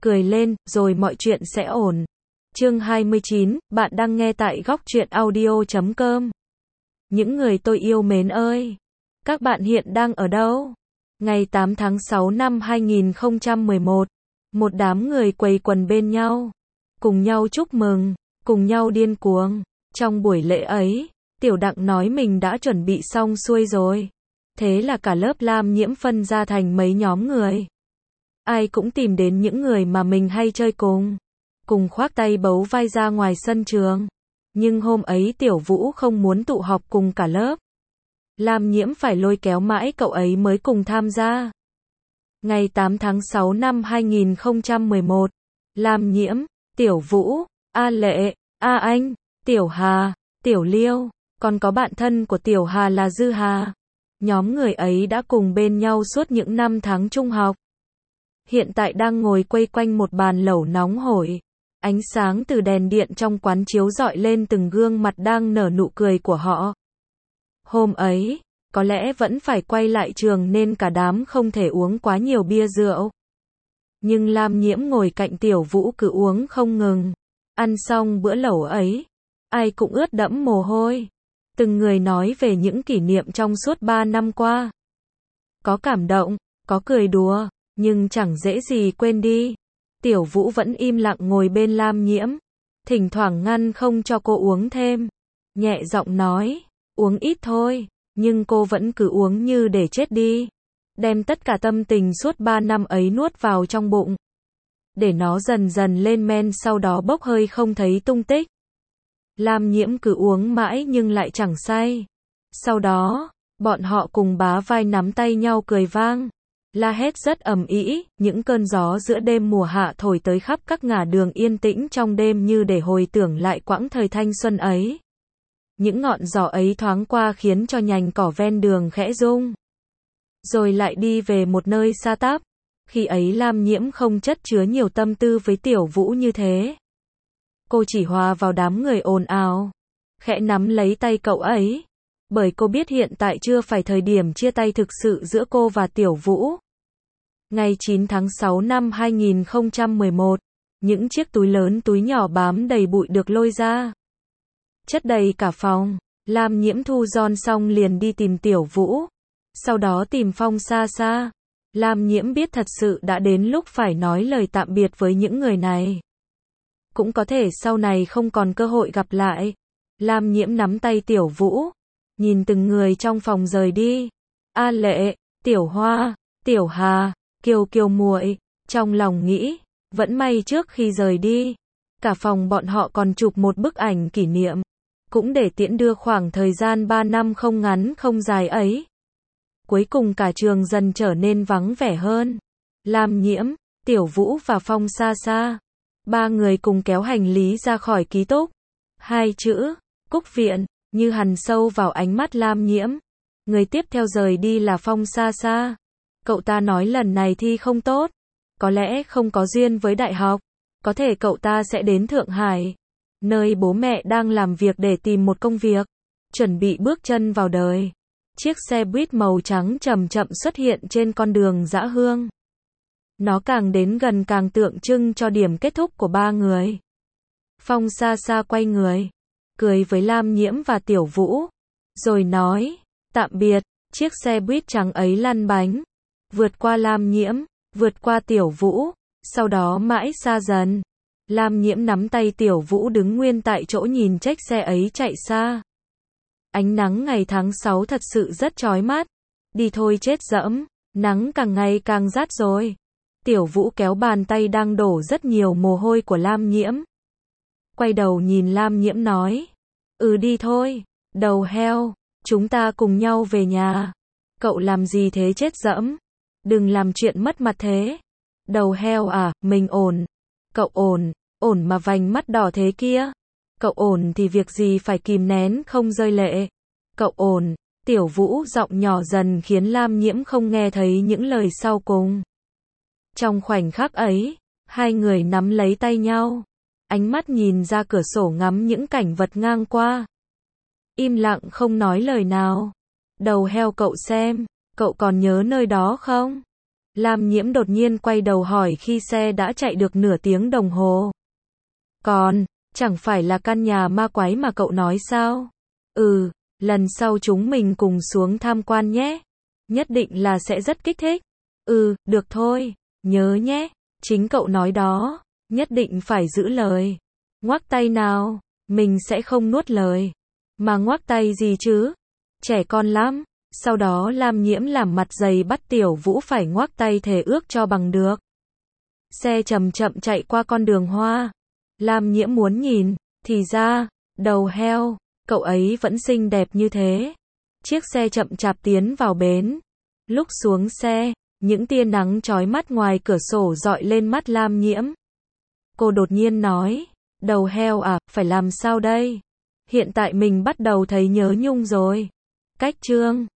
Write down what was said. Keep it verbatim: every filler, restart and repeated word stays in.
cười lên, rồi mọi chuyện sẽ ổn. Chương hai mươi chín, bạn đang nghe tại góc truyện audio chấm com. Những người tôi yêu mến ơi, các bạn hiện đang ở đâu? Ngày tám tháng sáu năm hai nghìn không trăm mười một, một đám người quây quần bên nhau, cùng nhau chúc mừng, cùng nhau điên cuồng. Trong buổi lễ ấy, Tiểu Đặng nói mình đã chuẩn bị xong xuôi rồi. Thế là cả lớp Lam Nhiễm phân ra thành mấy nhóm người. Ai cũng tìm đến những người mà mình hay chơi cùng. Cùng khoác tay bấu vai ra ngoài sân trường. Nhưng hôm ấy Tiểu Vũ không muốn tụ họp cùng cả lớp. Lam Nhiễm phải lôi kéo mãi cậu ấy mới cùng tham gia. Ngày tám tháng sáu năm hai nghìn không trăm mười một, Lam Nhiễm, Tiểu Vũ, A Lệ, A Anh, Tiểu Hà, Tiểu Liêu, còn có bạn thân của Tiểu Hà là Dư Hà. Nhóm người ấy đã cùng bên nhau suốt những năm tháng trung học. Hiện tại đang ngồi quây quanh một bàn lẩu nóng hổi. Ánh sáng từ đèn điện trong quán chiếu rọi lên từng gương mặt đang nở nụ cười của họ. Hôm ấy, có lẽ vẫn phải quay lại trường nên cả đám không thể uống quá nhiều bia rượu. Nhưng Lam Nhiễm ngồi cạnh Tiểu Vũ cứ uống không ngừng. Ăn xong bữa lẩu ấy, ai cũng ướt đẫm mồ hôi. Từng người nói về những kỷ niệm trong suốt ba năm qua. Có cảm động, có cười đùa, nhưng chẳng dễ gì quên đi. Tiểu Vũ vẫn im lặng ngồi bên Lam Nhiễm, thỉnh thoảng ngăn không cho cô uống thêm. Nhẹ giọng nói, uống ít thôi, nhưng cô vẫn cứ uống như để chết đi. Đem tất cả tâm tình suốt ba năm ấy nuốt vào trong bụng. Để nó dần dần lên men sau đó bốc hơi không thấy tung tích. Lam Nhiễm cứ uống mãi nhưng lại chẳng say. Sau đó, bọn họ cùng bá vai nắm tay nhau cười vang. La hét rất ầm ĩ, những cơn gió giữa đêm mùa hạ thổi tới khắp các ngả đường yên tĩnh trong đêm như để hồi tưởng lại quãng thời thanh xuân ấy. Những ngọn gió ấy thoáng qua khiến cho nhành cỏ ven đường khẽ rung. Rồi lại đi về một nơi xa tắp. Khi ấy Lam Nhiễm không chất chứa nhiều tâm tư với Tiểu Vũ như thế. Cô chỉ hòa vào đám người ồn ào, khẽ nắm lấy tay cậu ấy. Bởi cô biết hiện tại chưa phải thời điểm chia tay thực sự giữa cô và Tiểu Vũ. Ngày chín tháng sáu năm hai nghìn không trăm mười một, những chiếc túi lớn túi nhỏ bám đầy bụi được lôi ra. Chất đầy cả phòng, Lam Nhiễm thu gom xong liền đi tìm Tiểu Vũ. Sau đó tìm Phong Sa Sa. Lam Nhiễm biết thật sự đã đến lúc phải nói lời tạm biệt với những người này. Cũng có thể sau này không còn cơ hội gặp lại. Lam Nhiễm nắm tay Tiểu Vũ, nhìn từng người trong phòng rời đi. A Lệ, Tiểu Hoa, Tiểu Hà, Kiều Kiều muội, trong lòng nghĩ, vẫn may trước khi rời đi, cả phòng bọn họ còn chụp một bức ảnh kỷ niệm, cũng để tiễn đưa khoảng thời gian ba năm không ngắn không dài ấy. Cuối cùng cả trường dần trở nên vắng vẻ hơn. Lam Nhiễm, Tiểu Vũ và Phong Sa Sa, ba người cùng kéo hành lý ra khỏi ký túc. Hai chữ, Cúc Viện, như hằn sâu vào ánh mắt Lam Nhiễm. Người tiếp theo rời đi là Phong Sa Sa. Cậu ta nói lần này thi không tốt, có lẽ không có duyên với đại học, có thể cậu ta sẽ đến Thượng Hải, nơi bố mẹ đang làm việc để tìm một công việc, chuẩn bị bước chân vào đời. Chiếc xe buýt màu trắng chậm chậm xuất hiện trên con đường dã hương. Nó càng đến gần càng tượng trưng cho điểm kết thúc của ba người. Phong Sa Sa quay người, cười với Lam Nhiễm và Tiểu Vũ, rồi nói, tạm biệt. Chiếc xe buýt trắng ấy lăn bánh, vượt qua Lam Nhiễm, vượt qua Tiểu Vũ, sau đó mãi xa dần. Lam Nhiễm nắm tay Tiểu Vũ đứng nguyên tại chỗ nhìn chiếc xe ấy chạy xa. Ánh nắng ngày tháng sáu thật sự rất chói mắt. Đi thôi chết dẫm, nắng càng ngày càng rát rồi. Tiểu Vũ kéo bàn tay đang đổ rất nhiều mồ hôi của Lam Nhiễm. Quay đầu nhìn Lam Nhiễm nói, ừ đi thôi, đầu heo, chúng ta cùng nhau về nhà. Cậu làm gì thế chết dẫm? Đừng làm chuyện mất mặt thế. Đầu heo à, mình ổn. Cậu ổn, ổn mà vành mắt đỏ thế kia. Cậu ổn thì việc gì phải kìm nén không rơi lệ. Cậu ổn. Tiểu Vũ giọng nhỏ dần khiến Lam Nhiễm không nghe thấy những lời sau cùng. Trong khoảnh khắc ấy, hai người nắm lấy tay nhau. Ánh mắt nhìn ra cửa sổ ngắm những cảnh vật ngang qua. Im lặng không nói lời nào. Đầu heo cậu xem, cậu còn nhớ nơi đó không? Lam Nhiễm đột nhiên quay đầu hỏi khi xe đã chạy được nửa tiếng đồng hồ. Còn, chẳng phải là căn nhà ma quái mà cậu nói sao? Ừ, lần sau chúng mình cùng xuống tham quan nhé. Nhất định là sẽ rất kích thích. Ừ, được thôi, nhớ nhé. Chính cậu nói đó, nhất định phải giữ lời. Ngoắc tay nào, mình sẽ không nuốt lời. Mà ngoắc tay gì chứ? Trẻ con lắm. Sau đó Lam Nhiễm làm mặt dày bắt Tiểu Vũ phải ngoắc tay thề ước cho bằng được. Xe chậm chậm chạy qua con đường hoa. Lam Nhiễm muốn nhìn, thì ra, đầu heo, cậu ấy vẫn xinh đẹp như thế. Chiếc xe chậm chạp tiến vào bến. Lúc xuống xe, những tia nắng chói mắt ngoài cửa sổ dọi lên mắt Lam Nhiễm. Cô đột nhiên nói, đầu heo à, phải làm sao đây? Hiện tại mình bắt đầu thấy nhớ Nhung rồi. Cách chương